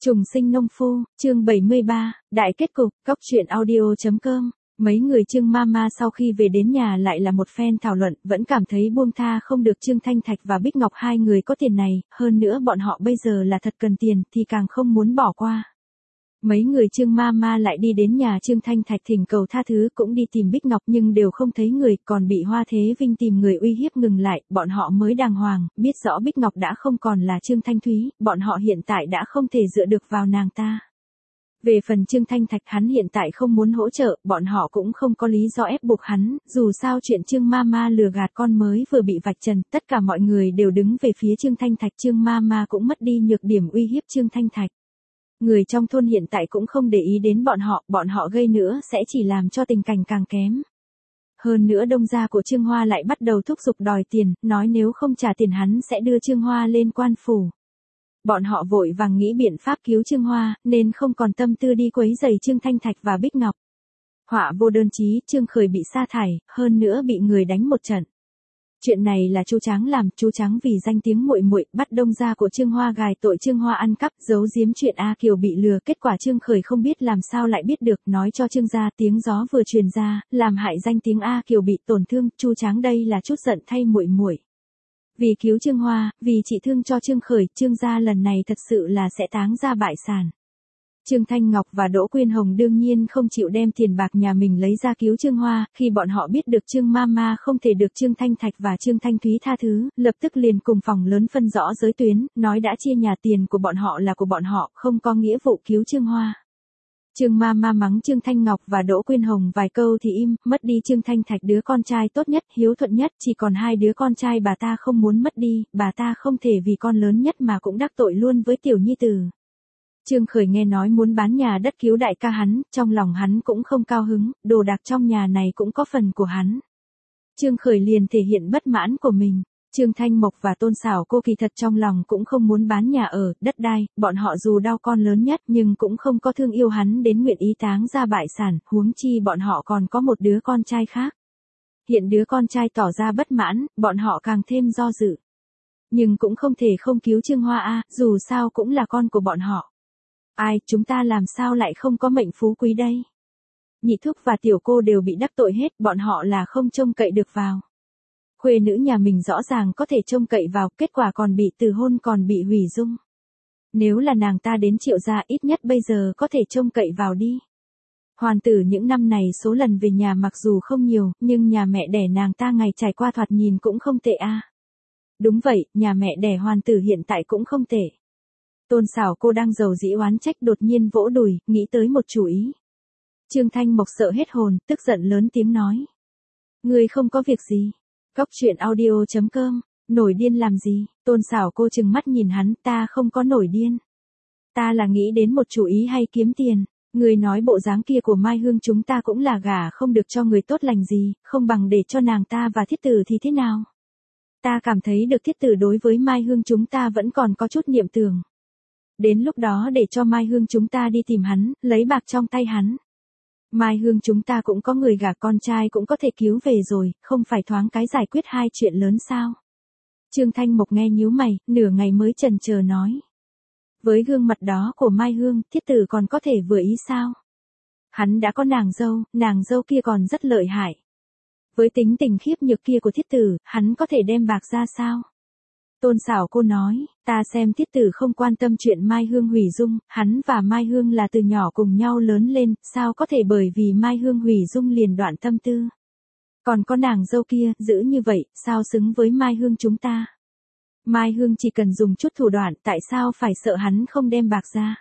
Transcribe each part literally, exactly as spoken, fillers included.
Trùng sinh nông phu, chương bảy mươi ba, đại kết cục, cóc truyện audio.com. Mấy người Trương Mama sau khi về đến nhà lại là một phen thảo luận, vẫn cảm thấy buông tha không được Trương Thanh Thạch và Bích Ngọc hai người có tiền này, hơn nữa bọn họ bây giờ là thật cần tiền, thì càng không muốn bỏ qua. Mấy người Trương Mama lại đi đến nhà Trương Thanh Thạch thỉnh cầu tha thứ, cũng đi tìm Bích Ngọc nhưng đều không thấy người, còn bị Hoa Thế Vinh tìm người uy hiếp ngừng lại, bọn họ mới đàng hoàng, biết rõ Bích Ngọc đã không còn là Trương Thanh Thúy, bọn họ hiện tại đã không thể dựa được vào nàng ta. Về phần Trương Thanh Thạch, hắn hiện tại không muốn hỗ trợ, bọn họ cũng không có lý do ép buộc hắn, dù sao chuyện Trương Mama lừa gạt con mới vừa bị vạch trần, tất cả mọi người đều đứng về phía Trương Thanh Thạch, Trương Mama cũng mất đi nhược điểm uy hiếp Trương Thanh Thạch. Người trong thôn hiện tại cũng không để ý đến bọn họ, bọn họ gây nữa sẽ chỉ làm cho tình cảnh càng kém. Hơn nữa đông gia của Trương Hoa lại bắt đầu thúc giục đòi tiền, nói nếu không trả tiền hắn sẽ đưa Trương Hoa lên quan phủ. Bọn họ vội vàng nghĩ biện pháp cứu Trương Hoa, nên không còn tâm tư đi quấy rầy Trương Thanh Thạch và Bích Ngọc. Họa vô đơn chí, Trương Khởi bị sa thải, hơn nữa bị người đánh một trận. Chuyện này là chú Tráng làm, chú Tráng vì danh tiếng muội muội bắt đông gia của Trương Hoa gài tội Trương Hoa ăn cắp, giấu giếm chuyện A Kiều bị lừa, kết quả Trương Khởi không biết làm sao lại biết được, nói cho Trương gia, tiếng gió vừa truyền ra, làm hại danh tiếng A Kiều bị tổn thương, chú Tráng đây là chút giận thay muội muội. Vì cứu Trương Hoa, vì trị thương cho Trương Khởi, Trương gia lần này thật sự là sẽ táng ra bại sản. Trương Thanh Ngọc và Đỗ Quyên Hồng đương nhiên không chịu đem tiền bạc nhà mình lấy ra cứu Trương Hoa, khi bọn họ biết được Trương Mama không thể được Trương Thanh Thạch và Trương Thanh Thúy tha thứ, lập tức liền cùng phòng lớn phân rõ giới tuyến, nói đã chia nhà tiền của bọn họ là của bọn họ, không có nghĩa vụ cứu Trương Hoa. Trương Mama mắng Trương Thanh Ngọc và Đỗ Quyên Hồng vài câu thì im, mất đi Trương Thanh Thạch đứa con trai tốt nhất, hiếu thuận nhất, chỉ còn hai đứa con trai bà ta không muốn mất đi, bà ta không thể vì con lớn nhất mà cũng đắc tội luôn với tiểu nhi tử. Trương Khởi nghe nói muốn bán nhà đất cứu đại ca hắn, trong lòng hắn cũng không cao hứng, đồ đạc trong nhà này cũng có phần của hắn. Trương Khởi liền thể hiện bất mãn của mình. Trương Thanh Mộc và Tôn Sảo cô kỳ thật trong lòng cũng không muốn bán nhà ở, đất đai, bọn họ dù đau con lớn nhất nhưng cũng không có thương yêu hắn đến nguyện ý táng ra bại sản, huống chi bọn họ còn có một đứa con trai khác. Hiện đứa con trai tỏ ra bất mãn, bọn họ càng thêm do dự. Nhưng cũng không thể không cứu Trương Hoa a, dù sao cũng là con của bọn họ. Ai, chúng ta làm sao lại không có mệnh phú quý đây? Nhị thúc và tiểu cô đều bị đắc tội hết, bọn họ là không trông cậy được vào. Khuê nữ nhà mình rõ ràng có thể trông cậy vào, kết quả còn bị từ hôn còn bị hủy dung. Nếu là nàng ta đến Triệu gia ít nhất bây giờ có thể trông cậy vào đi. Hoàn tử những năm này số lần về nhà mặc dù không nhiều, nhưng nhà mẹ đẻ nàng ta ngày trải qua thoạt nhìn cũng không tệ a. À. Đúng vậy, nhà mẹ đẻ Hoàn tử hiện tại cũng không tệ. Tôn Sảo cô đang giàu dĩ oán trách đột nhiên vỗ đùi, nghĩ tới một chủ ý. Trương Thanh Mộc sợ hết hồn, tức giận lớn tiếng nói. Ngươi không có việc gì. Cóc truyện audio.com, nổi điên làm gì? Tôn Sảo cô trừng mắt nhìn hắn, ta không có nổi điên. Ta là nghĩ đến một chủ ý hay kiếm tiền. Người nói bộ dáng kia của Mai Hương chúng ta cũng là gả không được cho người tốt lành gì, không bằng để cho nàng ta và thiết tử thì thế nào? Ta cảm thấy được thiết tử đối với Mai Hương chúng ta vẫn còn có chút niệm tưởng. Đến lúc đó để cho Mai Hương chúng ta đi tìm hắn, lấy bạc trong tay hắn. Mai Hương chúng ta cũng có người gả con trai cũng có thể cứu về rồi, không phải thoáng cái giải quyết hai chuyện lớn sao. Trương Thanh Mộc nghe nhíu mày, nửa ngày mới chần chờ nói. Với gương mặt đó của Mai Hương, thiết tử còn có thể vừa ý sao? Hắn đã có nàng dâu, nàng dâu kia còn rất lợi hại. Với tính tình khiếp nhược kia của thiết tử, hắn có thể đem bạc ra sao? Tôn Sảo cô nói, ta xem thiết tử không quan tâm chuyện Mai Hương hủy dung, hắn và Mai Hương là từ nhỏ cùng nhau lớn lên, sao có thể bởi vì Mai Hương hủy dung liền đoạn tâm tư. Còn có nàng dâu kia, giữ như vậy, sao xứng với Mai Hương chúng ta. Mai Hương chỉ cần dùng chút thủ đoạn, tại sao phải sợ hắn không đem bạc ra.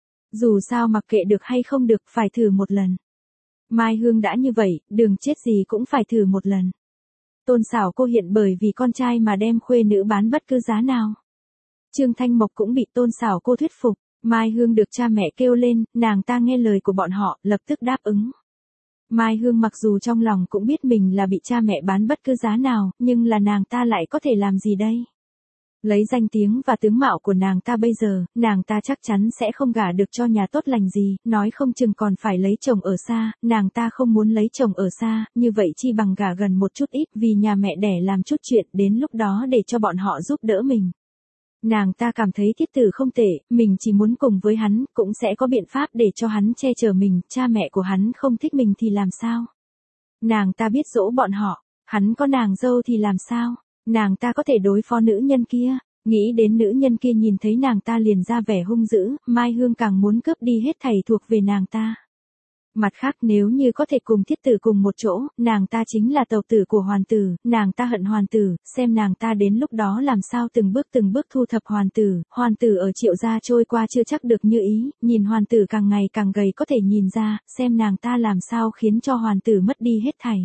Dù sao mặc kệ được hay không được, phải thử một lần. Mai Hương đã như vậy, đừng chết gì cũng phải thử một lần. Tôn Sảo cô hiện bởi vì con trai mà đem khuê nữ bán bất cứ giá nào. Trương Thanh Mộc cũng bị Tôn Sảo cô thuyết phục, Mai Hương được cha mẹ kêu lên, nàng ta nghe lời của bọn họ, lập tức đáp ứng. Mai Hương mặc dù trong lòng cũng biết mình là bị cha mẹ bán bất cứ giá nào, nhưng là nàng ta lại có thể làm gì đây? Lấy danh tiếng và tướng mạo của nàng ta bây giờ, nàng ta chắc chắn sẽ không gả được cho nhà tốt lành gì, nói không chừng còn phải lấy chồng ở xa, nàng ta không muốn lấy chồng ở xa, như vậy chi bằng gả gần một chút ít vì nhà mẹ đẻ làm chút chuyện đến lúc đó để cho bọn họ giúp đỡ mình. Nàng ta cảm thấy thiết tử không tệ, mình chỉ muốn cùng với hắn, cũng sẽ có biện pháp để cho hắn che chở mình, cha mẹ của hắn không thích mình thì làm sao? Nàng ta biết dỗ bọn họ, hắn có nàng dâu thì làm sao? Nàng ta có thể đối phó nữ nhân kia, nghĩ đến nữ nhân kia nhìn thấy nàng ta liền ra vẻ hung dữ, Mai Hương càng muốn cướp đi hết thảy thuộc về nàng ta. Mặt khác nếu như có thể cùng thiết tử cùng một chỗ, nàng ta chính là tộc tử của hoàn tử, nàng ta hận hoàn tử, xem nàng ta đến lúc đó làm sao từng bước từng bước thu thập hoàn tử, hoàn tử ở Triệu gia trôi qua chưa chắc được như ý, nhìn hoàn tử càng ngày càng gầy có thể nhìn ra, xem nàng ta làm sao khiến cho hoàn tử mất đi hết thảy.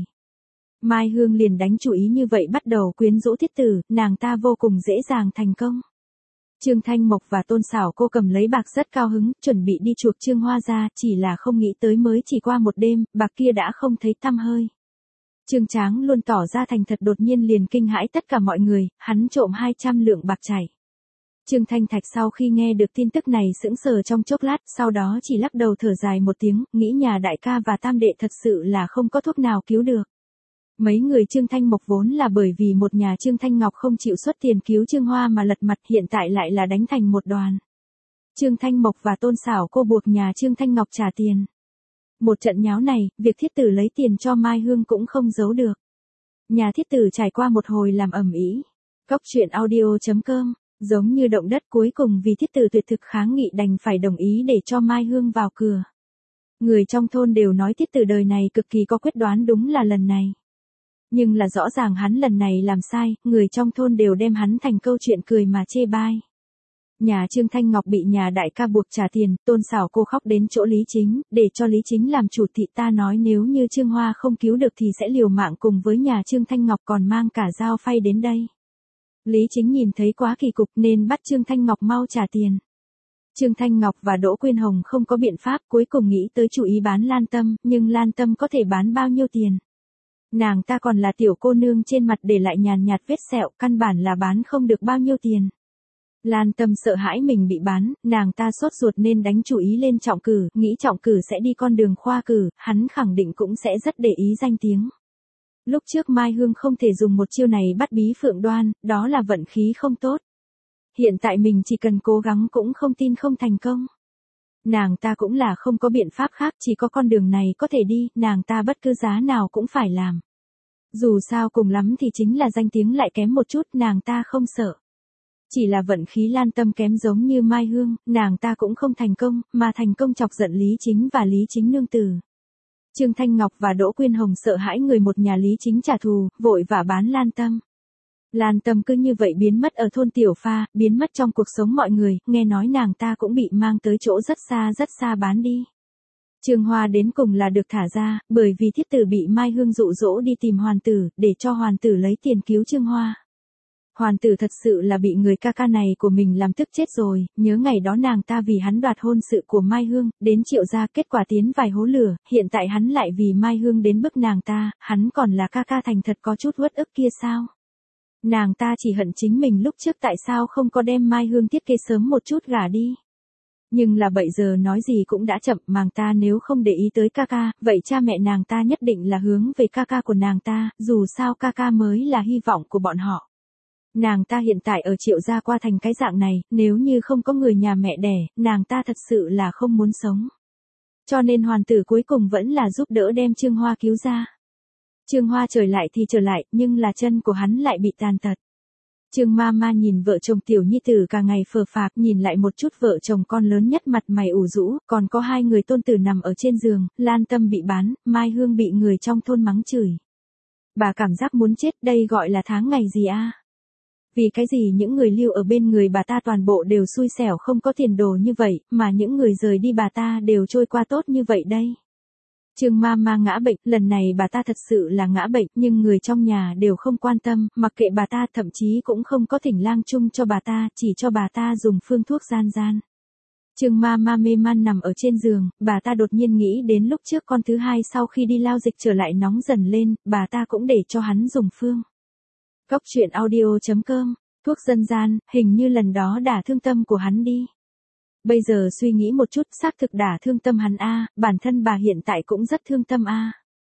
Mai Hương liền đánh chủ ý như vậy bắt đầu quyến rũ thiết tử, nàng ta vô cùng dễ dàng thành công. Trương Thanh Mộc và Tôn Sảo Cô cầm lấy bạc rất cao hứng, chuẩn bị đi chuộc Trương Hoa ra, chỉ là không nghĩ tới mới chỉ qua một đêm, bạc kia đã không thấy tăm hơi. Trương Tráng luôn tỏ ra thành thật đột nhiên liền kinh hãi tất cả mọi người, hắn trộm hai trăm lượng bạc chảy. Trương Thanh Thạch sau khi nghe được tin tức này sững sờ trong chốc lát, sau đó chỉ lắc đầu thở dài một tiếng, nghĩ nhà đại ca và tam đệ thật sự là không có thuốc nào cứu được. Mấy người Trương Thanh Mộc vốn là bởi vì một nhà Trương Thanh Ngọc không chịu xuất tiền cứu Trương Hoa mà lật mặt, hiện tại lại là đánh thành một đoàn. Trương Thanh Mộc và Tôn Sảo Cô buộc nhà Trương Thanh Ngọc trả tiền. Một trận nháo này, việc thiết tử lấy tiền cho Mai Hương cũng không giấu được. Nhà thiết tử trải qua một hồi làm ầm ĩ. Cóc truyện audio chấm com, giống như động đất cuối cùng vì thiết tử tuyệt thực kháng nghị đành phải đồng ý để cho Mai Hương vào cửa. Người trong thôn đều nói thiết tử đời này cực kỳ có quyết đoán, đúng là lần này. Nhưng là rõ ràng hắn lần này làm sai, người trong thôn đều đem hắn thành câu chuyện cười mà chê bai. Nhà Trương Thanh Ngọc bị nhà đại ca buộc trả tiền, Tôn Sảo Cô khóc đến chỗ Lý Chính, để cho Lý Chính làm chủ, thị ta nói nếu như Trương Hoa không cứu được thì sẽ liều mạng cùng với nhà Trương Thanh Ngọc, còn mang cả dao phay đến đây. Lý Chính nhìn thấy quá kỳ cục nên bắt Trương Thanh Ngọc mau trả tiền. Trương Thanh Ngọc và Đỗ Quyên Hồng không có biện pháp, cuối cùng nghĩ tới chủ ý bán Lan Tâm, nhưng Lan Tâm có thể bán bao nhiêu tiền? Nàng ta còn là tiểu cô nương trên mặt để lại nhàn nhạt vết sẹo, căn bản là bán không được bao nhiêu tiền. Lan Tâm sợ hãi mình bị bán, nàng ta sốt ruột nên đánh chủ ý lên Trọng Cử, nghĩ Trọng Cử sẽ đi con đường khoa cử, hắn khẳng định cũng sẽ rất để ý danh tiếng. Lúc trước Mai Hương không thể dùng một chiêu này bắt Bí Phượng Đoan, đó là vận khí không tốt. Hiện tại mình chỉ cần cố gắng cũng không tin không thành công. Nàng ta cũng là không có biện pháp khác, chỉ có con đường này có thể đi, nàng ta bất cứ giá nào cũng phải làm. Dù sao cùng lắm thì chính là danh tiếng lại kém một chút, nàng ta không sợ. Chỉ là vận khí Lan Tâm kém giống như Mai Hương, nàng ta cũng không thành công, mà thành công chọc giận Lý Chính và Lý Chính nương tử. Trương Thanh Ngọc và Đỗ Quyên Hồng sợ hãi người một nhà Lý Chính trả thù, vội vã bán Lan Tâm. Lan Tâm cứ như vậy biến mất ở thôn Tiểu Pha, biến mất trong cuộc sống mọi người, nghe nói nàng ta cũng bị mang tới chỗ rất xa rất xa bán đi. Trương Hoa đến cùng là được thả ra, bởi vì thiết tử bị Mai Hương dụ dỗ đi tìm hoàn tử, để cho hoàn tử lấy tiền cứu Trương Hoa. Hoàn tử thật sự là bị người ca ca này của mình làm tức chết rồi, nhớ ngày đó nàng ta vì hắn đoạt hôn sự của Mai Hương, đến Triệu gia kết quả tiến vài hố lửa, hiện tại hắn lại vì Mai Hương đến bức nàng ta, hắn còn là ca ca thành thật có chút uất ức kia sao? Nàng ta chỉ hận chính mình lúc trước tại sao không có đem Mai Hương thiết kế sớm một chút gả đi. Nhưng là bây giờ nói gì cũng đã chậm, nàng ta nếu không để ý tới ca ca, vậy cha mẹ nàng ta nhất định là hướng về ca ca của nàng ta, dù sao ca ca mới là hy vọng của bọn họ. Nàng ta hiện tại ở Triệu gia qua thành cái dạng này, nếu như không có người nhà mẹ đẻ, nàng ta thật sự là không muốn sống. Cho nên hoàn tử cuối cùng vẫn là giúp đỡ đem Trương Hoa cứu ra. Trương Hoa trở lại thì trở lại, nhưng là chân của hắn lại bị tàn tật. Trương ma ma nhìn vợ chồng tiểu nhi tử cả ngày phờ phạc, nhìn lại một chút vợ chồng con lớn nhất mặt mày ủ rũ, còn có hai người tôn tử nằm ở trên giường, Lan Tâm bị bán, Mai Hương bị người trong thôn mắng chửi. Bà cảm giác muốn chết, đây gọi là tháng ngày gì a? Vì cái gì những người lưu ở bên người bà ta toàn bộ đều xui xẻo không có tiền đồ như vậy, mà những người rời đi bà ta đều trôi qua tốt như vậy đây? Trương ma ma ngã bệnh, lần này bà ta thật sự là ngã bệnh, nhưng người trong nhà đều không quan tâm, mặc kệ bà ta, thậm chí cũng không có thỉnh lang chung cho bà ta, chỉ cho bà ta dùng phương thuốc gian gian. Trương ma ma mê man nằm ở trên giường, bà ta đột nhiên nghĩ đến lúc trước con thứ hai sau khi đi lao dịch trở lại nóng dần lên, bà ta cũng để cho hắn dùng phương. Cóc truyện audio chấm com, thuốc dân gian, hình như lần đó đả thương tâm của hắn đi. Bây giờ suy nghĩ một chút, xác thực đả thương tâm hắn a, bản thân bà hiện tại cũng rất thương tâm a.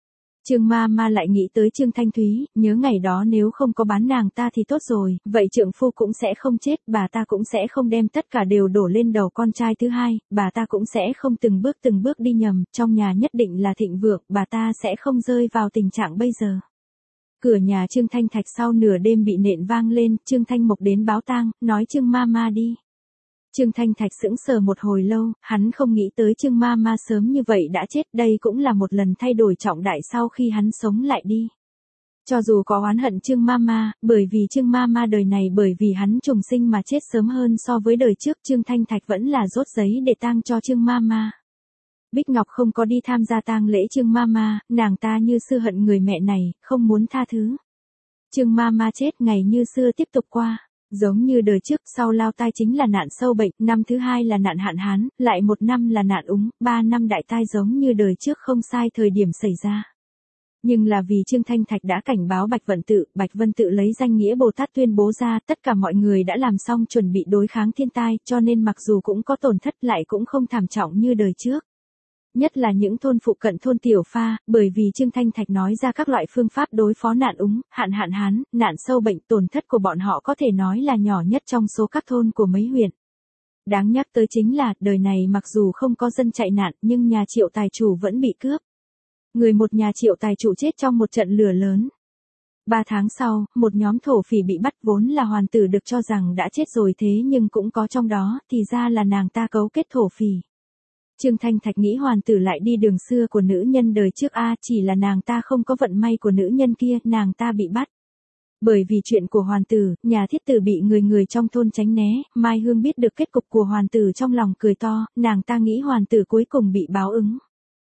Trương ma ma lại nghĩ tới Trương Thanh Thúy, nhớ ngày đó nếu không có bán nàng ta thì tốt rồi, vậy trượng phu cũng sẽ không chết, bà ta cũng sẽ không đem tất cả đều đổ lên đầu con trai thứ hai, bà ta cũng sẽ không từng bước từng bước đi nhầm, trong nhà nhất định là thịnh vượng, bà ta sẽ không rơi vào tình trạng bây giờ. Cửa nhà Trương Thanh Thạch sau nửa đêm bị nện vang lên, Trương Thanh Mộc đến báo tang, nói Trương ma ma đi. Trương Thanh Thạch sững sờ một hồi lâu, hắn không nghĩ tới Trương ma ma sớm như vậy đã chết, đây cũng là một lần thay đổi trọng đại sau khi hắn sống lại đi. Cho dù có oán hận Trương ma ma, bởi vì Trương ma ma đời này bởi vì hắn trùng sinh mà chết sớm hơn so với đời trước, Trương Thanh Thạch vẫn là rốt giấy để tang cho Trương ma ma. Bích Ngọc không có đi tham gia tang lễ Trương ma ma, nàng ta như xưa hận người mẹ này, không muốn tha thứ. Trương ma ma chết, ngày như xưa tiếp tục qua. Giống như đời trước, sau lao tai chính là nạn sâu bệnh, năm thứ hai là nạn hạn hán, lại một năm là nạn úng, ba năm đại tai giống như đời trước không sai thời điểm xảy ra. Nhưng là vì Trương Thanh Thạch đã cảnh báo Bạch Vận Tự, Bạch Vân Tự lấy danh nghĩa Bồ Tát tuyên bố ra, tất cả mọi người đã làm xong chuẩn bị đối kháng thiên tai, cho nên mặc dù cũng có tổn thất lại cũng không thảm trọng như đời trước. Nhất là những thôn phụ cận thôn Tiểu Pha, bởi vì Trương Thanh Thạch nói ra các loại phương pháp đối phó nạn úng, hạn hạn hán, nạn sâu bệnh, tổn thất của bọn họ có thể nói là nhỏ nhất trong số các thôn của mấy huyện. Đáng nhắc tới chính là, đời này mặc dù không có dân chạy nạn, nhưng nhà Triệu tài chủ vẫn bị cướp. Người một nhà Triệu tài chủ chết trong một trận lửa lớn. Ba tháng sau, một nhóm thổ phỉ bị bắt, vốn là hoàn tử được cho rằng đã chết rồi thế nhưng cũng có trong đó, thì ra là nàng ta cấu kết thổ phỉ. Trương Thanh Thạch nghĩ hoàn tử lại đi đường xưa của nữ nhân đời trước a, chỉ là nàng ta không có vận may của nữ nhân kia, nàng ta bị bắt. Bởi vì chuyện của hoàn tử, nhà thiết tử bị người người trong thôn tránh né, Mai Hương biết được kết cục của hoàn tử trong lòng cười to, nàng ta nghĩ hoàn tử cuối cùng bị báo ứng.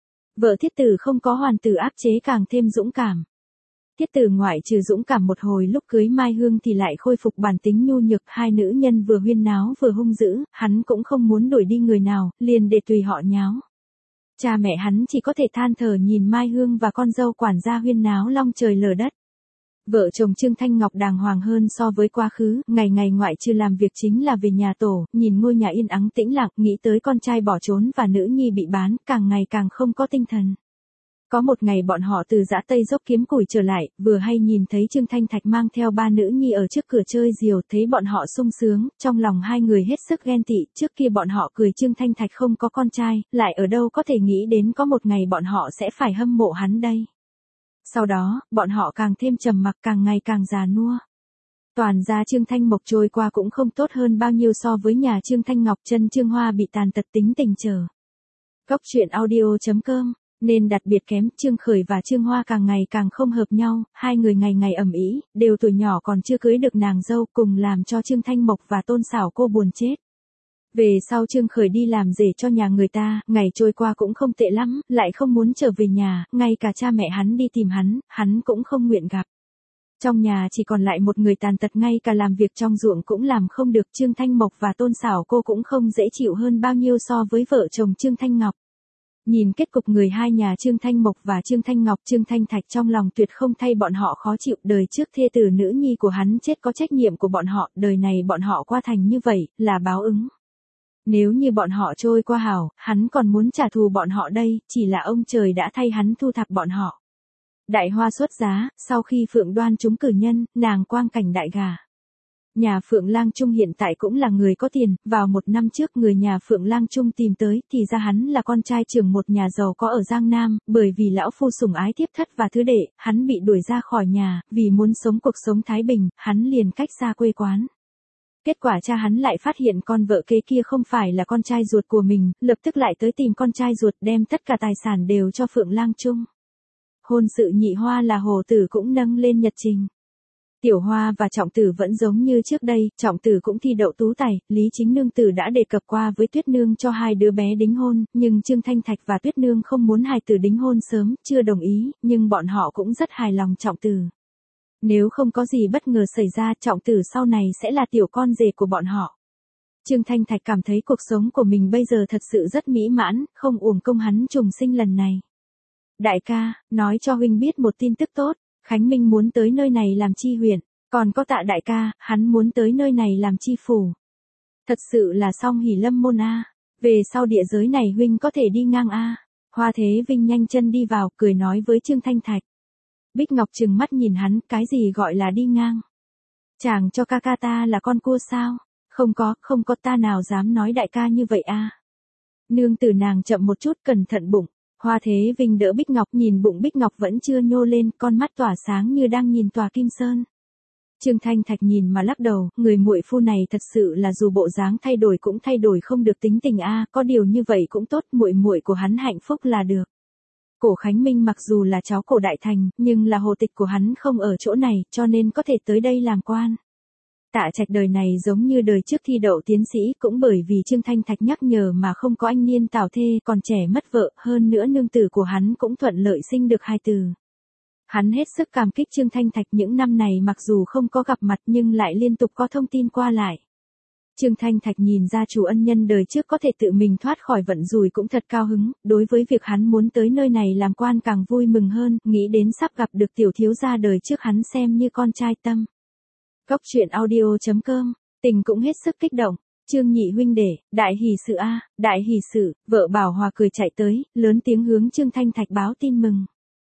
Vợ thiết tử không có hoàn tử áp chế càng thêm dũng cảm. Thiết tử ngoại trừ dũng cảm một hồi lúc cưới Mai Hương thì lại khôi phục bản tính nhu nhược, hai nữ nhân vừa huyên náo vừa hung dữ, hắn cũng không muốn đuổi đi người nào, liền để tùy họ nháo. Cha mẹ hắn chỉ có thể than thở nhìn Mai Hương và con dâu quản gia huyên náo long trời lở đất. Vợ chồng Trương Thanh Ngọc đàng hoàng hơn so với quá khứ, ngày ngày ngoại trừ làm việc chính là về nhà tổ, nhìn ngôi nhà yên ắng tĩnh lặng, nghĩ tới con trai bỏ trốn và nữ nhi bị bán, càng ngày càng không có tinh thần. Có một ngày bọn họ từ dã Tây Dốc kiếm củi trở lại, vừa hay nhìn thấy Trương Thanh Thạch mang theo ba nữ nhi ở trước cửa chơi diều, thấy bọn họ sung sướng, trong lòng hai người hết sức ghen tị, trước kia bọn họ cười Trương Thanh Thạch không có con trai, lại ở đâu có thể nghĩ đến có một ngày bọn họ sẽ phải hâm mộ hắn đây. Sau đó, bọn họ càng thêm trầm mặc, càng ngày càng già nua. Toàn gia Trương Thanh Mộc trôi qua cũng không tốt hơn bao nhiêu so với nhà Trương Thanh Ngọc, chân Trương Hoa bị tàn tật tính tình trở. Góc truyện audio chấm com nên đặc biệt kém, Trương Khởi và Trương Hoa càng ngày càng không hợp nhau, hai người ngày ngày ầm ĩ, đều tuổi nhỏ còn chưa cưới được nàng dâu, cùng làm cho Trương Thanh Mộc và Tôn Xảo cô buồn chết. Về sau Trương Khởi đi làm rể cho nhà người ta, ngày trôi qua cũng không tệ lắm, lại không muốn trở về nhà, ngay cả cha mẹ hắn đi tìm hắn, hắn cũng không nguyện gặp. Trong nhà chỉ còn lại một người tàn tật, ngay cả làm việc trong ruộng cũng làm không được, Trương Thanh Mộc và Tôn Xảo cô cũng không dễ chịu hơn bao nhiêu so với vợ chồng Trương Thanh Ngọc. Nhìn kết cục người hai nhà Trương Thanh Mộc và Trương Thanh Ngọc, Trương Thanh Thạch trong lòng tuyệt không thay bọn họ khó chịu, đời trước thê tử nữ nhi của hắn chết có trách nhiệm của bọn họ, đời này bọn họ qua thành như vậy, là báo ứng. Nếu như bọn họ trôi qua hảo, hắn còn muốn trả thù bọn họ đây, chỉ là ông trời đã thay hắn thu thập bọn họ. Đại Hoa xuất giá, sau khi Phượng Đoan trúng cử nhân, nàng quang cảnh đại gà. Nhà Phượng Lang Trung hiện tại cũng là người có tiền, vào một năm trước người nhà Phượng Lang Trung tìm tới, thì ra hắn là con trai trưởng một nhà giàu có ở Giang Nam, bởi vì lão phu sủng ái thiếp thất và thứ đệ, hắn bị đuổi ra khỏi nhà, vì muốn sống cuộc sống thái bình, hắn liền cách xa quê quán. Kết quả cha hắn lại phát hiện con vợ kế kia không phải là con trai ruột của mình, lập tức lại tới tìm con trai ruột đem tất cả tài sản đều cho Phượng Lang Trung. Hôn sự nhị hoa là Hồ Tử cũng nâng lên nhật trình. Tiểu Hoa và Trọng Tử vẫn giống như trước đây, Trọng Tử cũng thi đậu tú tài, Lý Chính Nương Tử đã đề cập qua với Tuyết Nương cho hai đứa bé đính hôn, nhưng Trương Thanh Thạch và Tuyết Nương không muốn hài tử đính hôn sớm, chưa đồng ý, nhưng bọn họ cũng rất hài lòng Trọng Tử. Nếu không có gì bất ngờ xảy ra, Trọng Tử sau này sẽ là tiểu con rể của bọn họ. Trương Thanh Thạch cảm thấy cuộc sống của mình bây giờ thật sự rất mỹ mãn, không uổng công hắn trùng sinh lần này. Đại ca, nói cho huynh biết một tin tức tốt. Khánh Minh muốn tới nơi này làm chi huyện, còn có Tạ đại ca, hắn muốn tới nơi này làm chi phủ. Thật sự là song hỷ lâm môn a. Về sau địa giới này huynh có thể đi ngang a. Hoa Thế Vinh nhanh chân đi vào, cười nói với Trương Thanh Thạch. Bích Ngọc trừng mắt nhìn hắn, cái gì gọi là đi ngang? Chàng cho ca ca ta là con cua sao? Không có, không có, ta nào dám nói đại ca như vậy a. Nương tử nàng chậm một chút, cẩn thận bụng. Hoa Thế Vinh đỡ Bích Ngọc, nhìn bụng Bích Ngọc vẫn chưa nhô lên, con mắt tỏa sáng như đang nhìn tòa kim sơn. Trương Thanh Thạch nhìn mà lắc đầu, người muội phu này thật sự là dù bộ dáng thay đổi cũng thay đổi không được tính tình a, có điều như vậy cũng tốt, muội muội của hắn hạnh phúc là được. Cổ Khánh Minh mặc dù là cháu Cổ Đại Thành, nhưng là hồ tịch của hắn không ở chỗ này, cho nên có thể tới đây làm quan. Tạ Trạch đời này giống như đời trước thi đậu tiến sĩ, cũng bởi vì Trương Thanh Thạch nhắc nhở mà không có anh niên tảo thê, còn trẻ mất vợ, hơn nữa nương tử của hắn cũng thuận lợi sinh được hai từ. Hắn hết sức cảm kích Trương Thanh Thạch, những năm này mặc dù không có gặp mặt nhưng lại liên tục có thông tin qua lại. Trương Thanh Thạch nhìn ra chủ ân nhân đời trước có thể tự mình thoát khỏi vận rủi cũng thật cao hứng, đối với việc hắn muốn tới nơi này làm quan càng vui mừng hơn, nghĩ đến sắp gặp được tiểu thiếu gia đời trước hắn xem như con trai tâm. Góc truyện audio chấm com, tình cũng hết sức kích động. Trương nhị huynh đệ, đại hỷ sự a, đại hỷ sự, vợ Bảo Hòa cười chạy tới, lớn tiếng hướng Trương Thanh Thạch báo tin mừng.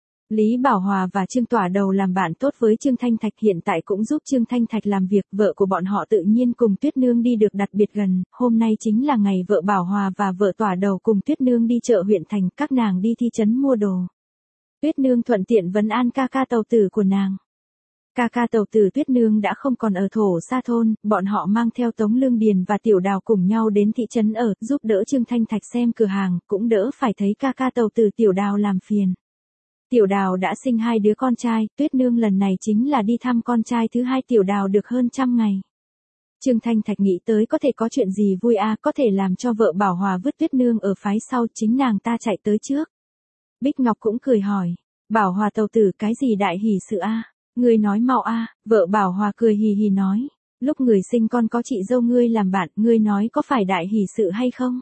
Lý Bảo Hòa và Trương Tỏa Đầu làm bạn tốt với Trương Thanh Thạch, hiện tại cũng giúp Trương Thanh Thạch làm việc, vợ của bọn họ tự nhiên cùng Tuyết Nương đi được đặc biệt gần, hôm nay chính là ngày vợ Bảo Hòa và vợ Tỏa Đầu cùng Tuyết Nương đi chợ huyện thành, các nàng đi thị trấn mua đồ. Tuyết Nương thuận tiện vấn an ca ca tàu tử của nàng. Ca ca tàu tử Tuyết Nương đã không còn ở thổ xa thôn, bọn họ mang theo Tống Lương Điền và Tiểu Đào cùng nhau đến thị trấn ở, giúp đỡ Trương Thanh Thạch xem cửa hàng, cũng đỡ phải thấy ca ca tàu tử Tiểu Đào làm phiền. Tiểu Đào đã sinh hai đứa con trai, Tuyết Nương lần này chính là đi thăm con trai thứ hai Tiểu Đào được hơn trăm ngày. Trương Thanh Thạch nghĩ tới có thể có chuyện gì vui a, có thể làm cho vợ Bảo Hòa vứt Tuyết Nương ở phái sau, chính nàng ta chạy tới trước. Bích Ngọc cũng cười hỏi, Bảo Hòa tàu tử cái gì đại hỷ sự a? Ngươi nói mau a. Vợ Bảo Hòa cười hì hì nói, lúc người sinh con có chị dâu ngươi làm bạn, ngươi nói có phải đại hỷ sự hay không?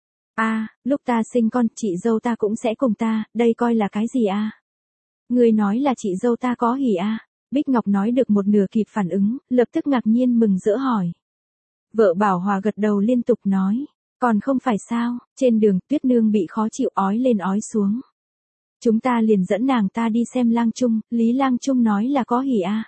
A, lúc ta sinh con, chị dâu ta cũng sẽ cùng ta, đây coi là cái gì a? Ngươi nói là chị dâu ta có hỉ a? Bích Ngọc nói được một nửa kịp phản ứng, lập tức ngạc nhiên mừng rỡ hỏi. Vợ Bảo Hòa gật đầu liên tục nói, còn không phải sao? Trên đường Tuyết Nương bị khó chịu ói lên ói xuống. Chúng ta liền dẫn nàng ta đi xem Lang Trung, Lý Lang Trung nói là có hỉ a.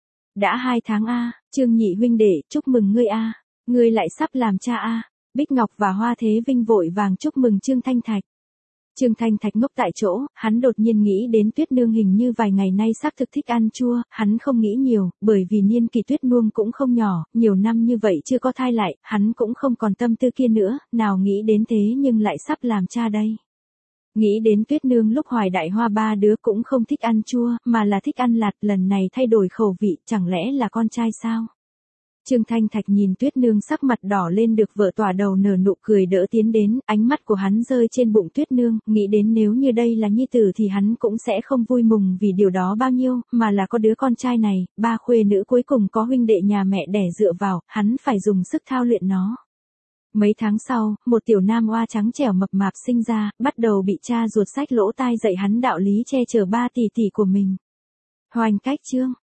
Đã hai tháng a, Trương nhị huynh đệ, chúc mừng ngươi a, ngươi lại sắp làm cha a. Bích Ngọc và Hoa Thế Vinh vội vàng chúc mừng Trương Thanh Thạch. Trương Thanh Thạch ngốc tại chỗ, hắn đột nhiên nghĩ đến Tuyết Nương hình như vài ngày nay xác thực thích ăn chua, hắn không nghĩ nhiều, bởi vì niên kỳ Tuyết Nương cũng không nhỏ, nhiều năm như vậy chưa có thai lại, hắn cũng không còn tâm tư kia nữa, nào nghĩ đến thế nhưng lại sắp làm cha đây. Nghĩ đến Tuyết Nương lúc hoài đại hoa ba đứa cũng không thích ăn chua, mà là thích ăn lạt, lần này thay đổi khẩu vị, chẳng lẽ là con trai sao? Trương Thanh Thạch nhìn Tuyết Nương sắc mặt đỏ lên, được vợ Tỏa Đầu nở nụ cười đỡ tiến đến, ánh mắt của hắn rơi trên bụng Tuyết Nương, nghĩ đến nếu như đây là nhi tử thì hắn cũng sẽ không vui mừng vì điều đó bao nhiêu, mà là có đứa con trai này, ba khuê nữ cuối cùng có huynh đệ nhà mẹ đẻ dựa vào, hắn phải dùng sức thao luyện nó. Mấy tháng sau, một tiểu nam oa trắng trẻo mập mạp sinh ra, bắt đầu bị cha ruột xách lỗ tai dạy hắn đạo lý che chở ba tỷ tỷ của mình. Hoành cách chương